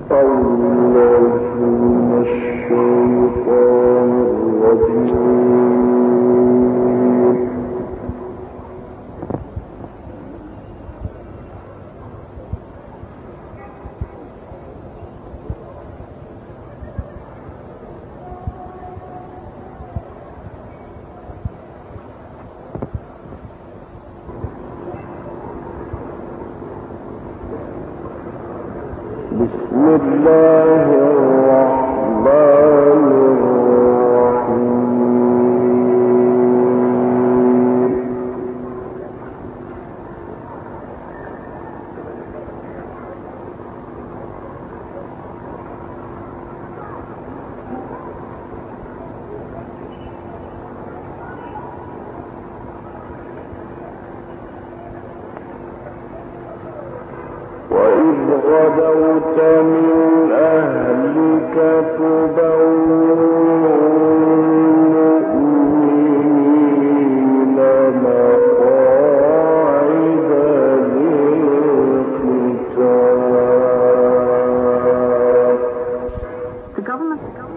غدوت من أهلك تبوئ المؤمنين مقاعد للقتال.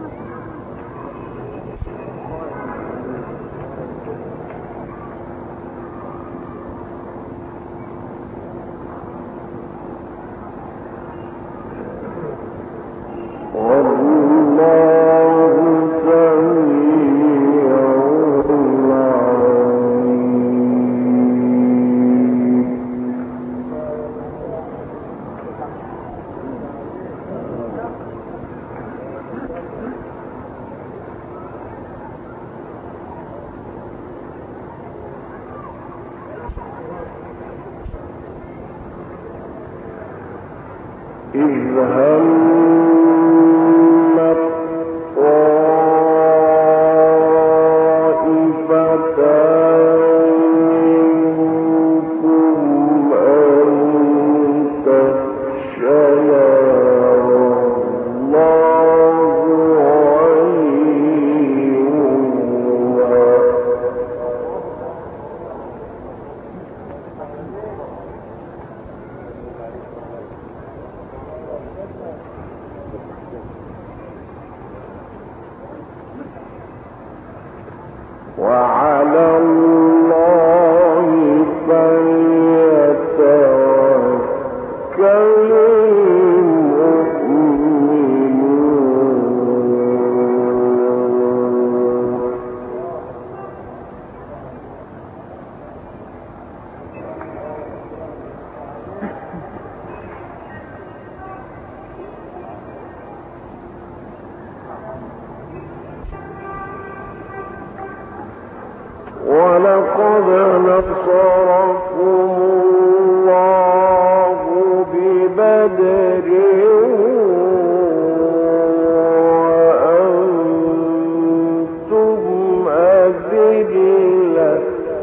وعلى الله فليتوكل ولقد نصركم الله ببدر وأنتم أذلة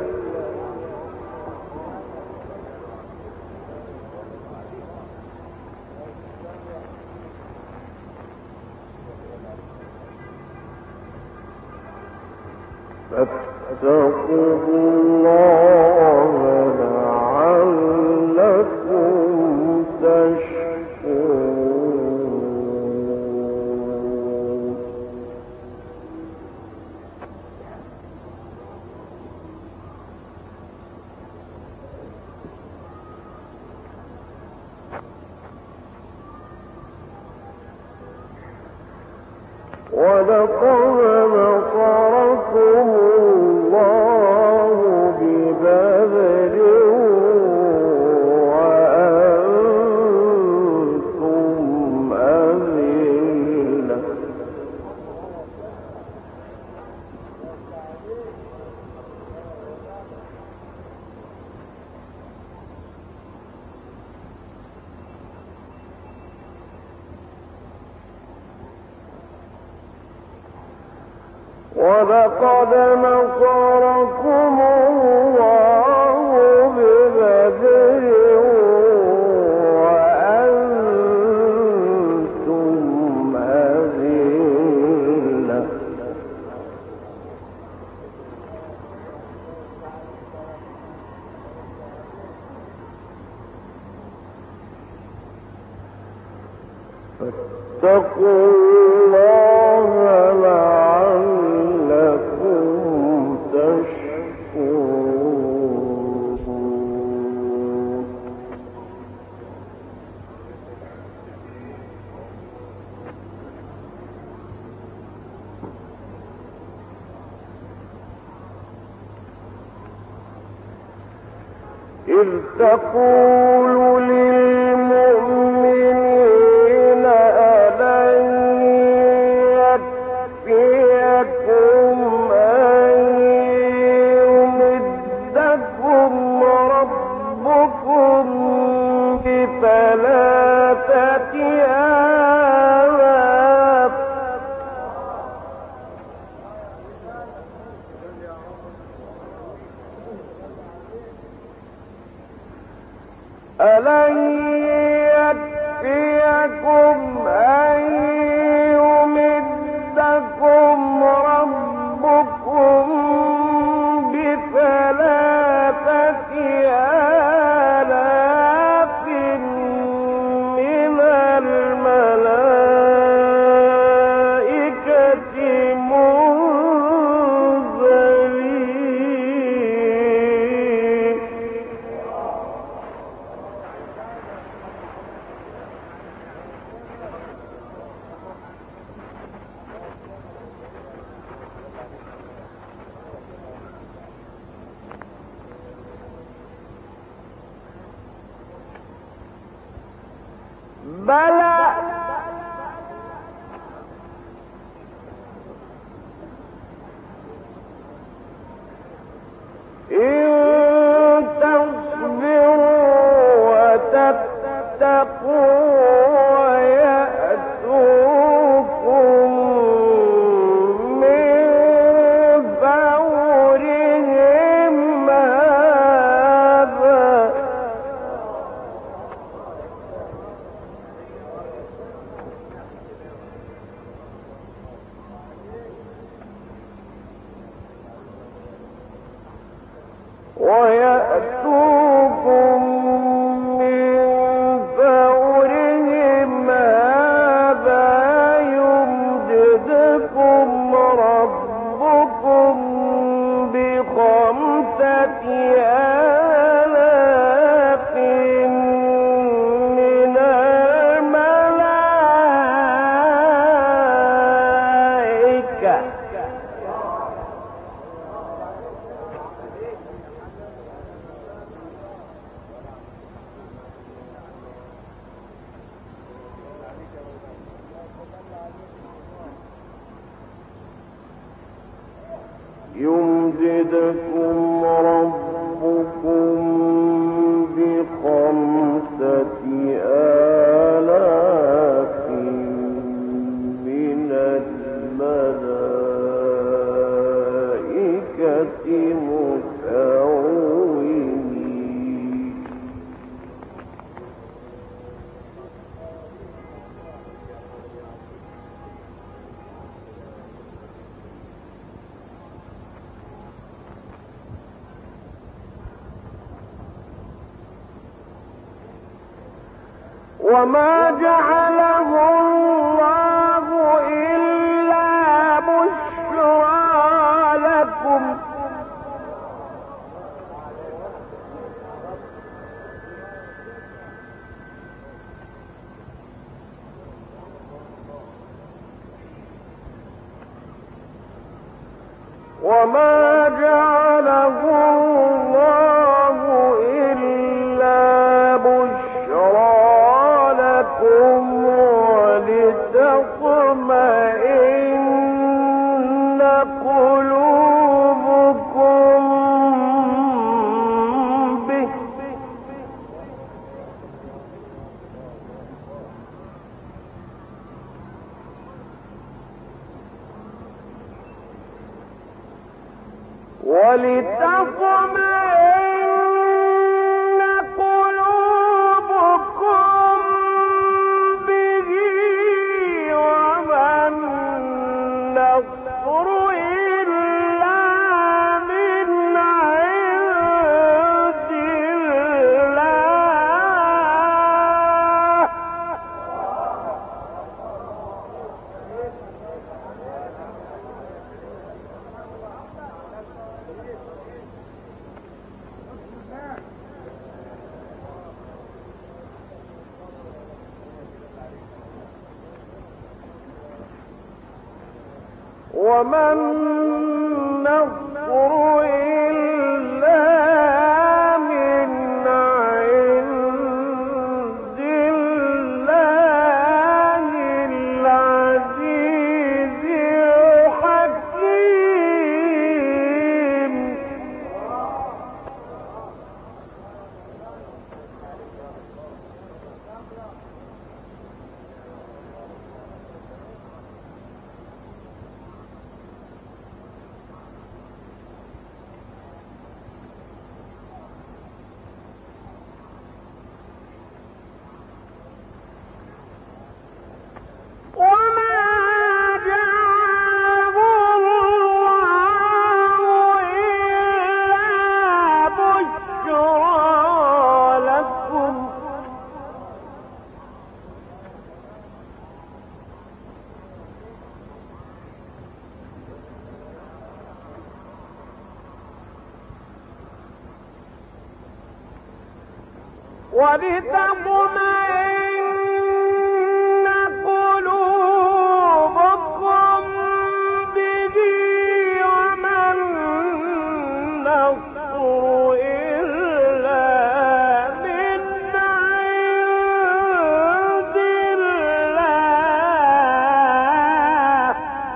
فاتقوا الله لعلكم تشكرون. ولقد نصركم الله ببدر وأنتم أذلة ولقد نصركم الله ببدر وأنتم أذلة فاتقوا الله لعلكم تشكرون. إذ تقول للمؤمنين ألن يكفيكم أن يمدكم ربكم بثلاثة آلاف ألن يكفيكم أن يمدكم ربكم بثلاثة آلاف من الملائكة منزلين. بلى إن تصبروا وتتقوا ويأتوكم من فورهم هذا ويأتوكم من فورهم هذا يمددكم ربكم بخمسة آلاف من الملائكة يمددكم ربكم بخمسة آلاف من الملائكة مسومين. وما جعله الله إلا بشرى لكم وما جعله الله إلا بشرى لكم ولتطمئن قلوبكم به ولتطمئن قلوبكم به وما النصر إلا من عند الله وما النصر إلا من عند الله العزيز الحكيم. ولتطمئن قلوبكم به وما النصر إلا من عند الله.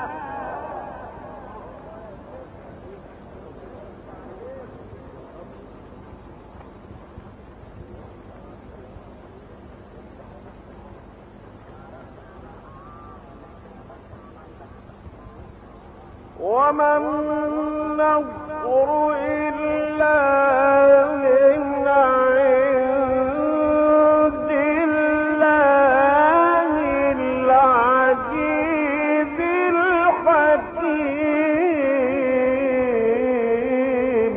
وما النصر إلا من عند الله العزيز الحكيم.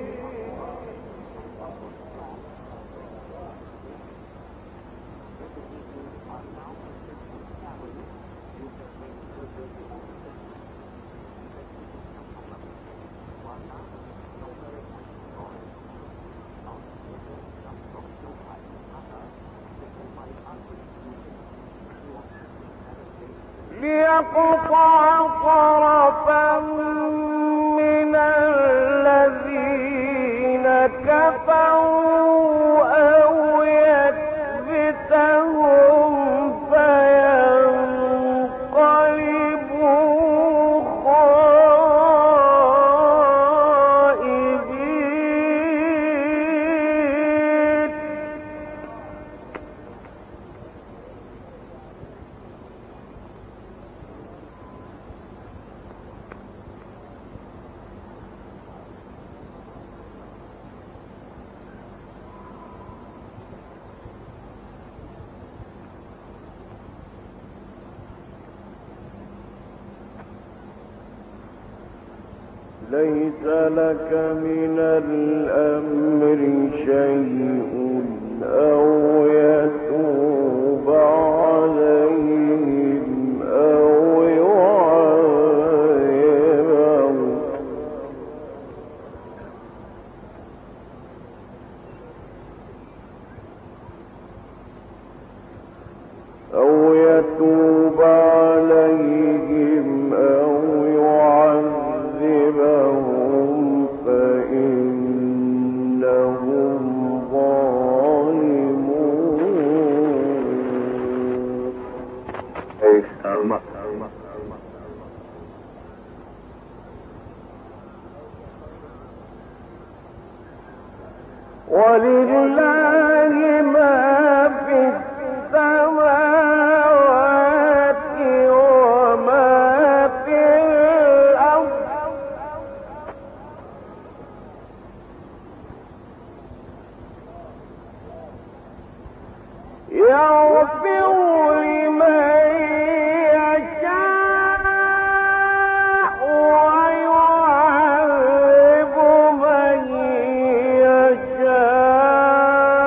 ليقطع طرفا من الذين كفروا أو يكبتهم فينقلبوا خائبين. ليس لك من الأمر شيء أو يتوب عليهم أو يعذبهم أو يعذبهم فإنهم ظالمون. ولله ما في السماوات وما في الأرض. يغفر لمن يشاء ويعذب من يشاء.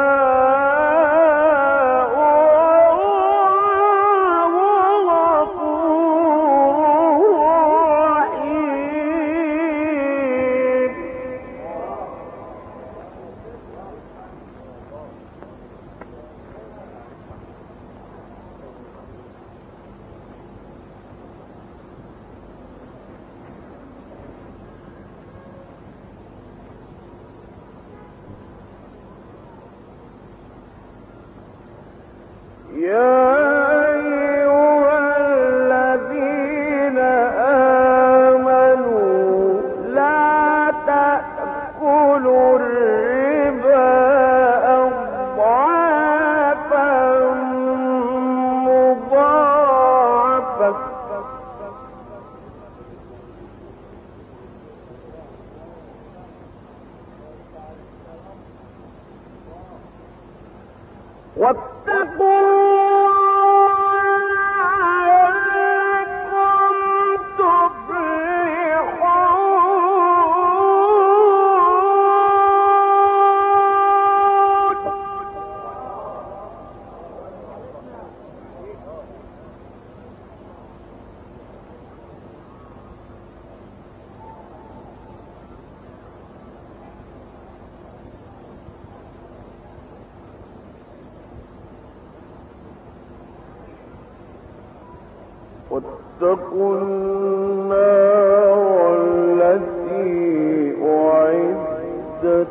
واتقوا النار التي أعدت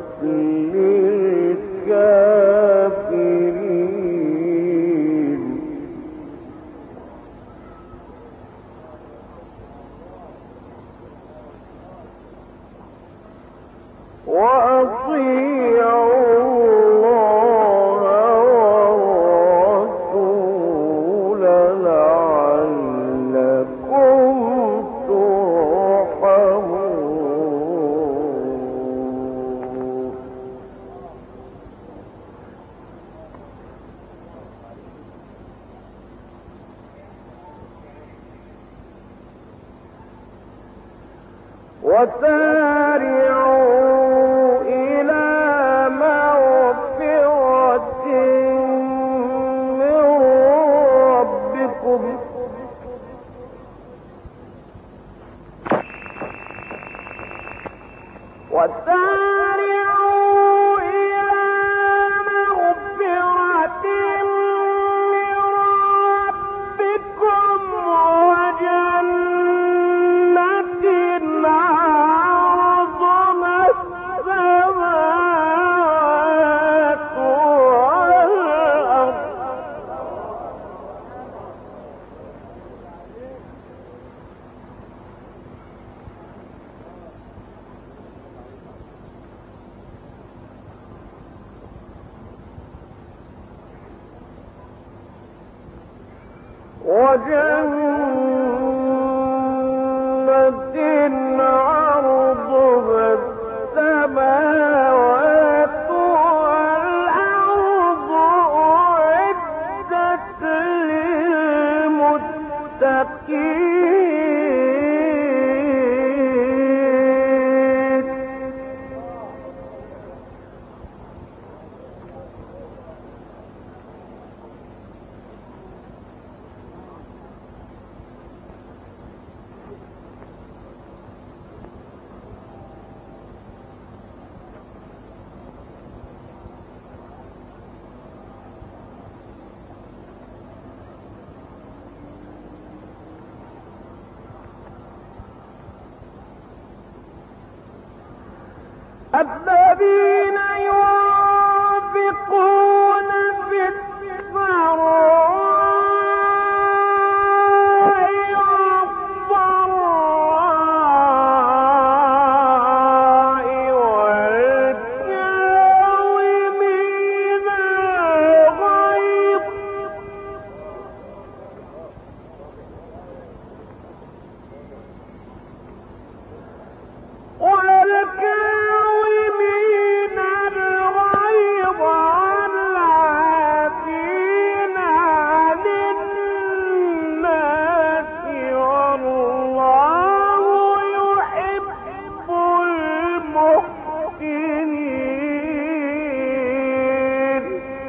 للكافرين وأطيعوا الله والرسول لعلكم ترحمون. وسارعوا إلى مغفرة من ربكم وسارعوا إلى مغفرة من ربكم وجنة عرضها السماوات والأرض وجنة عرضها السماوات والأرض أعدت للمتقين. الذين ينفقون في السراء والضراء والكاظمين الغيظ والعافين عن الناس والله يحب المحسنين.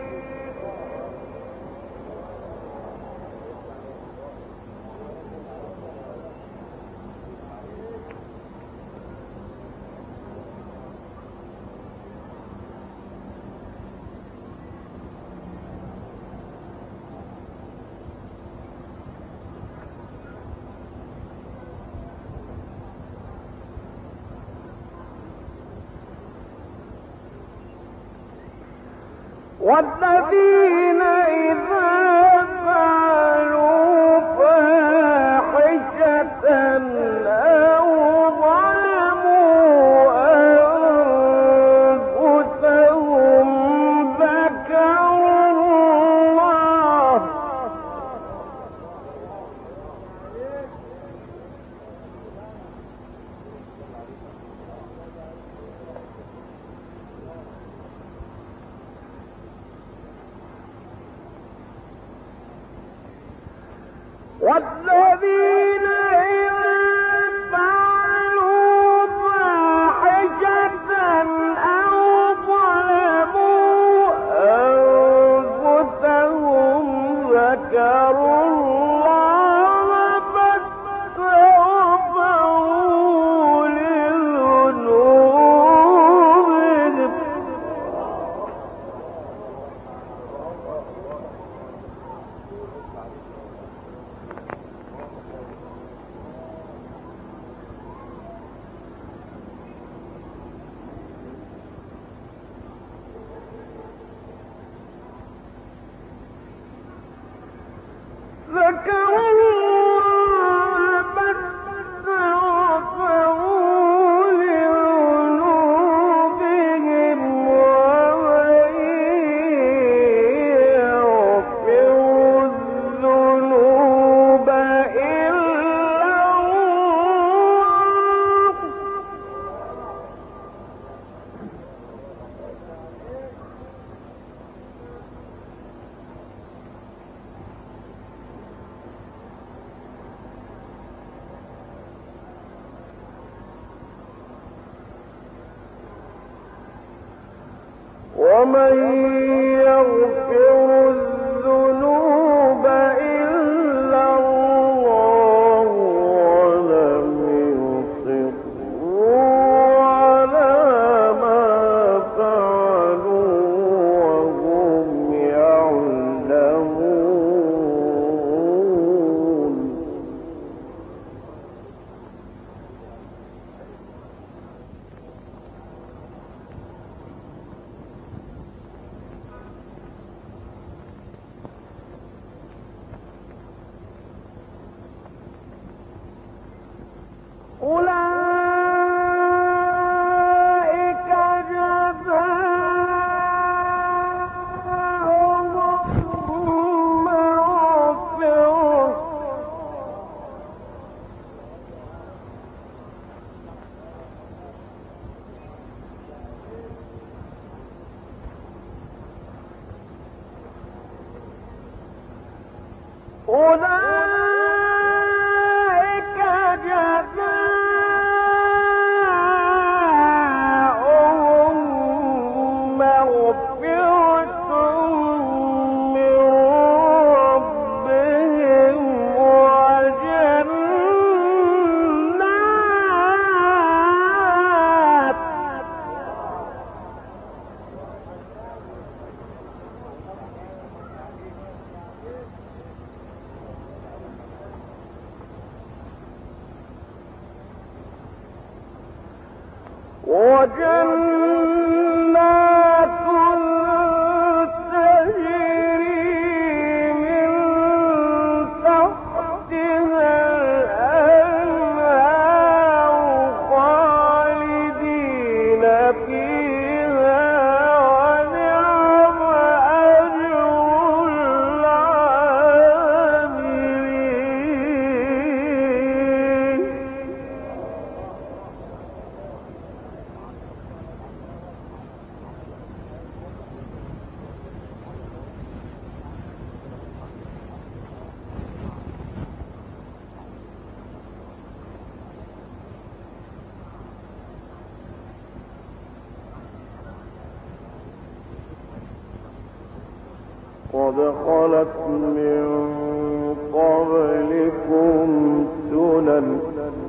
والذين إذا فعلوا فاحشة أو ظلموا أنفسهم ذكروا الله والذين إذا فعلوا فاحشة أو ظلموا أنفسهم ذكروا الله فاستغفروا لذنوبهم قد خلت من قبلكم سنن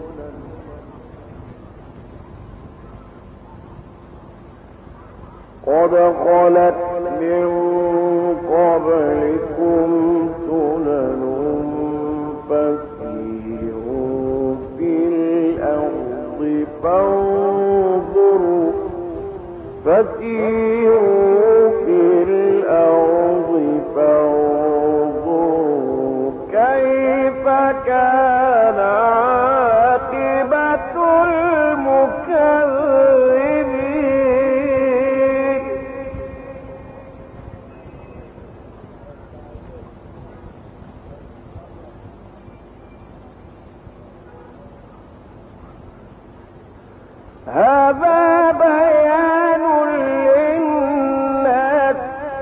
قد خلت من قبلكم سنن فسيروا في الأرض فانظروا كيف كان عاقبة المكذبين. هذا بيان للناس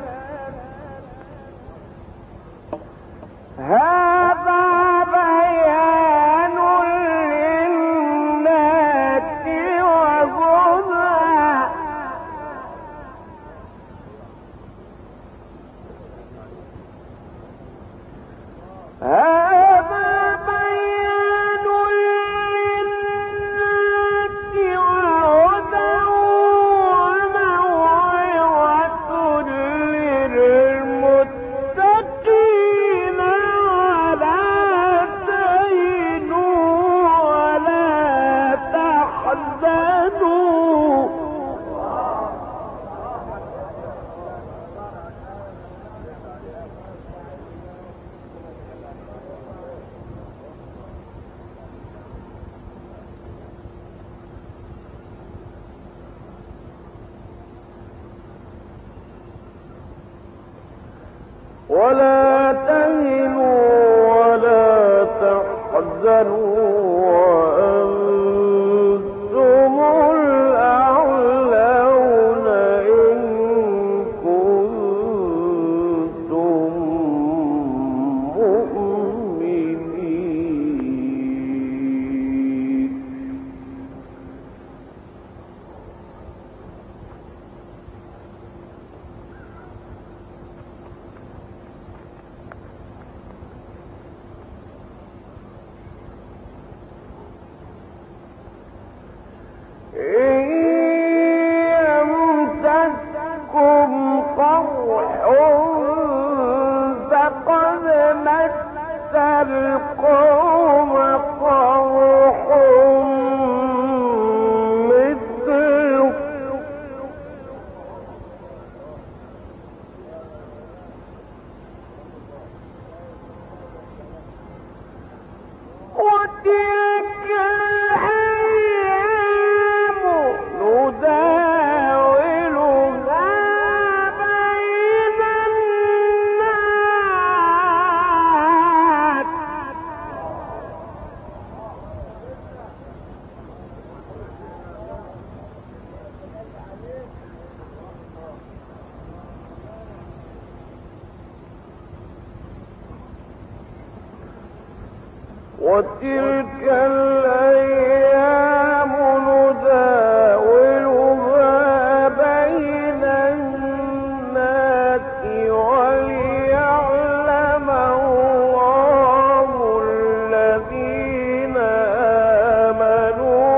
ولا تهنوا ولا تحزنوا وأنتم الأعلون إن كنتم مؤمنين. القوم قرح مثله وتلك الأيام نداولها بين الناس وتلك الأيام نداولها بين الناس وليعلم الله الذين آمنوا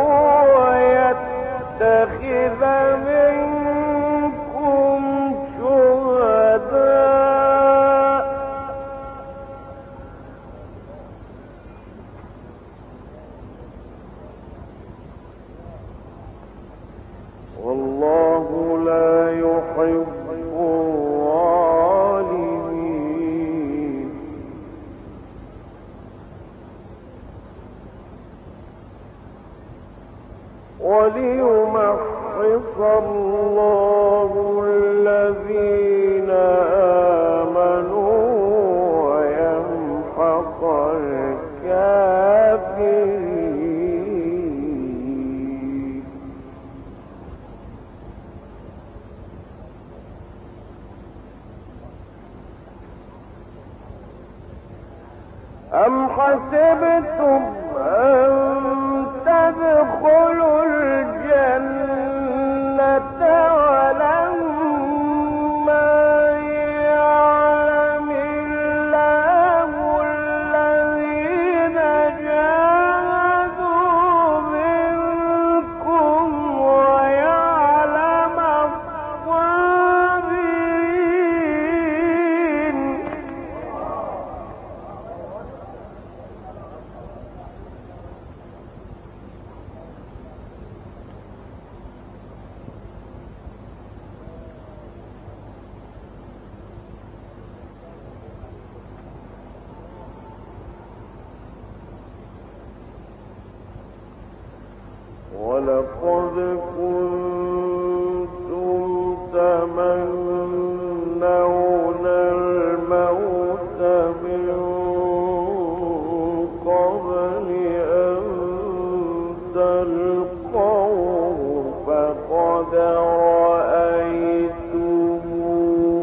ويتخذ منكم شهداء والله لا يحب الظالمين وليمحص الله الذين آمنوا ويمحق الكافرين أم حسبتم أن تدخلوا الجنة ولما يعلم الله الذين جاهدوا منكم ويعلم الصابرين ولقد كنتم تمنون الموت من قبل أن تلقوه فقد رأيتموه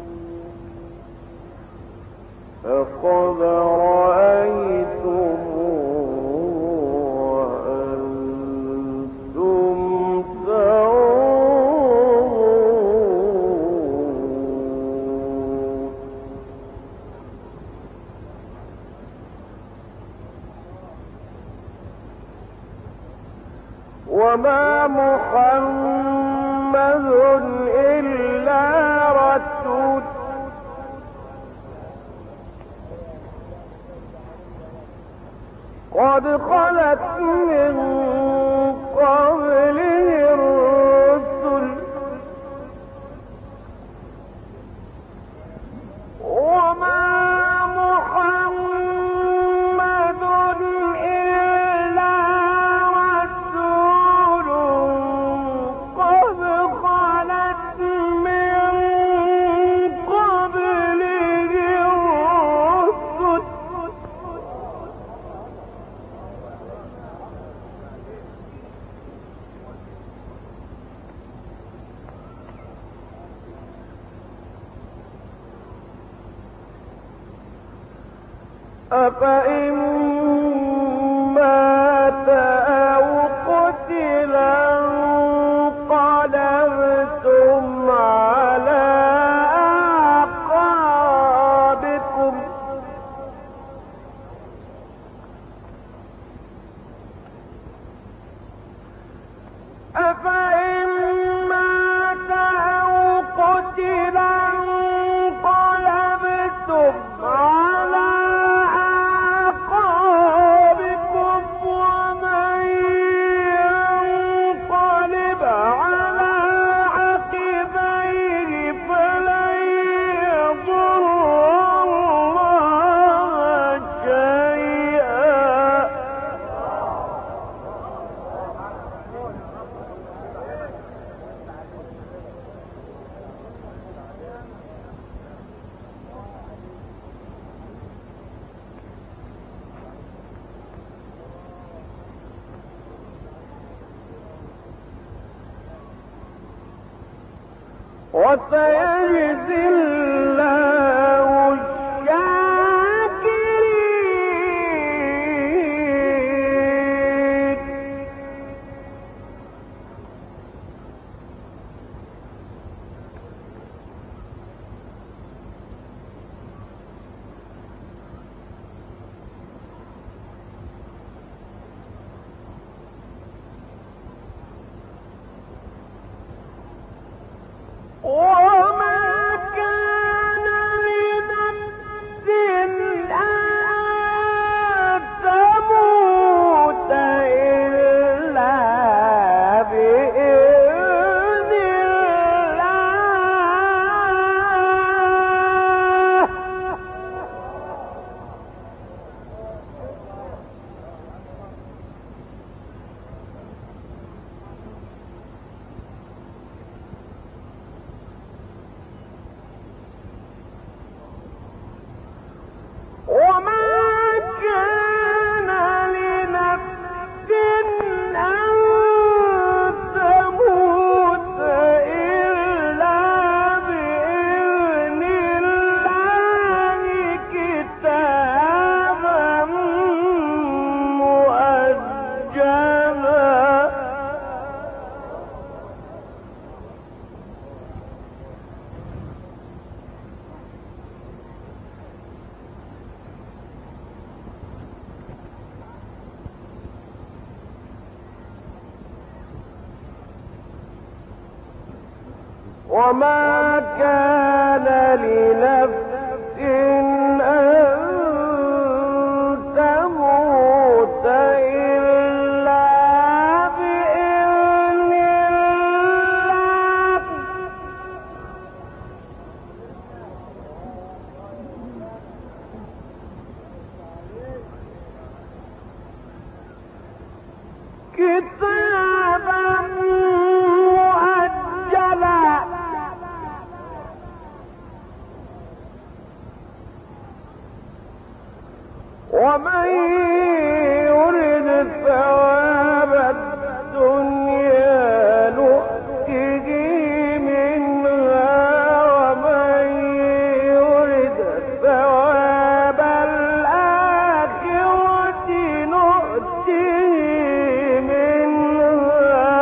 وما محمد إلا رسول قد خلت من قبله الرسل وما محمد إلا رسول قد خلت من قبله الرسل أفإن مات أو قتلا انقلبتم على أعقابكم أفإن مات أو قتلا انقلبتم على وسيجزي الله الشاكرين. وما كان لنفس أن تموت إلا بإذن الله. وما كان لنفس أن تموت إلا بإذن الله كتابا مؤجلا. وما كان لنفس أن تموت إلا بإذن الله كتابا مؤجلا. ومن يرد ثواب الدنيا نؤته منها ومن يرد ثواب الآخرة نؤته منها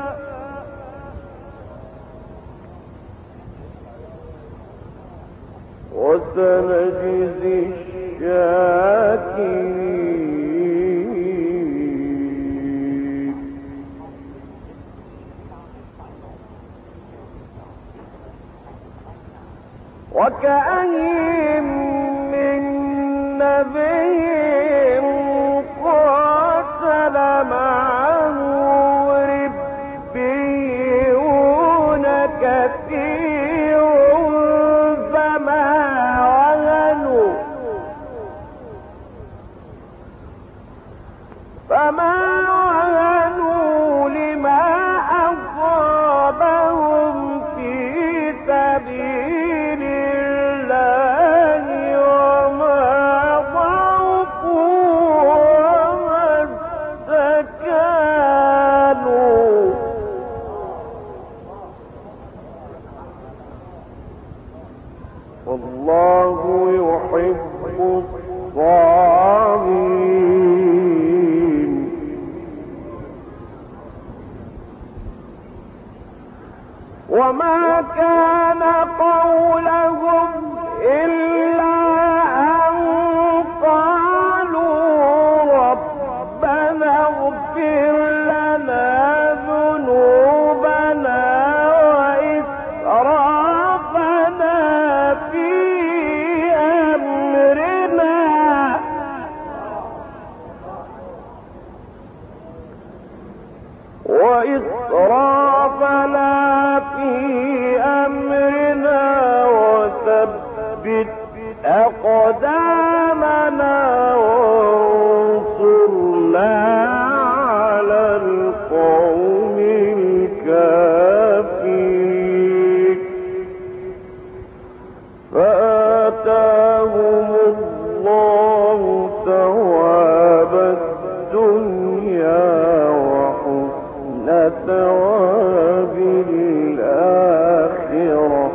وسنجزي الشاكرين. وكأين من نبي قاتل معه ربيون كثير فما وهنوا لما أصابهم في سبيل الله وما ضعفوا وما استكانوا. والله يحب الصابرين. وما كان قولهم إلا أن قالوا ربنا اغفر لنا ذنوبنا وإسرافنا في أمرنا وثبت أقدامنا وانصرنا على القوم الكافرين. فآتاهم الله ثواب الدنيا وحسن ثواب الآخرة مغفرة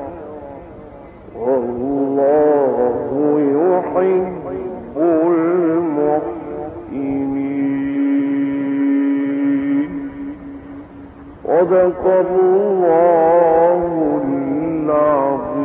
والله يحب المحسنين. صدق الله العظيم.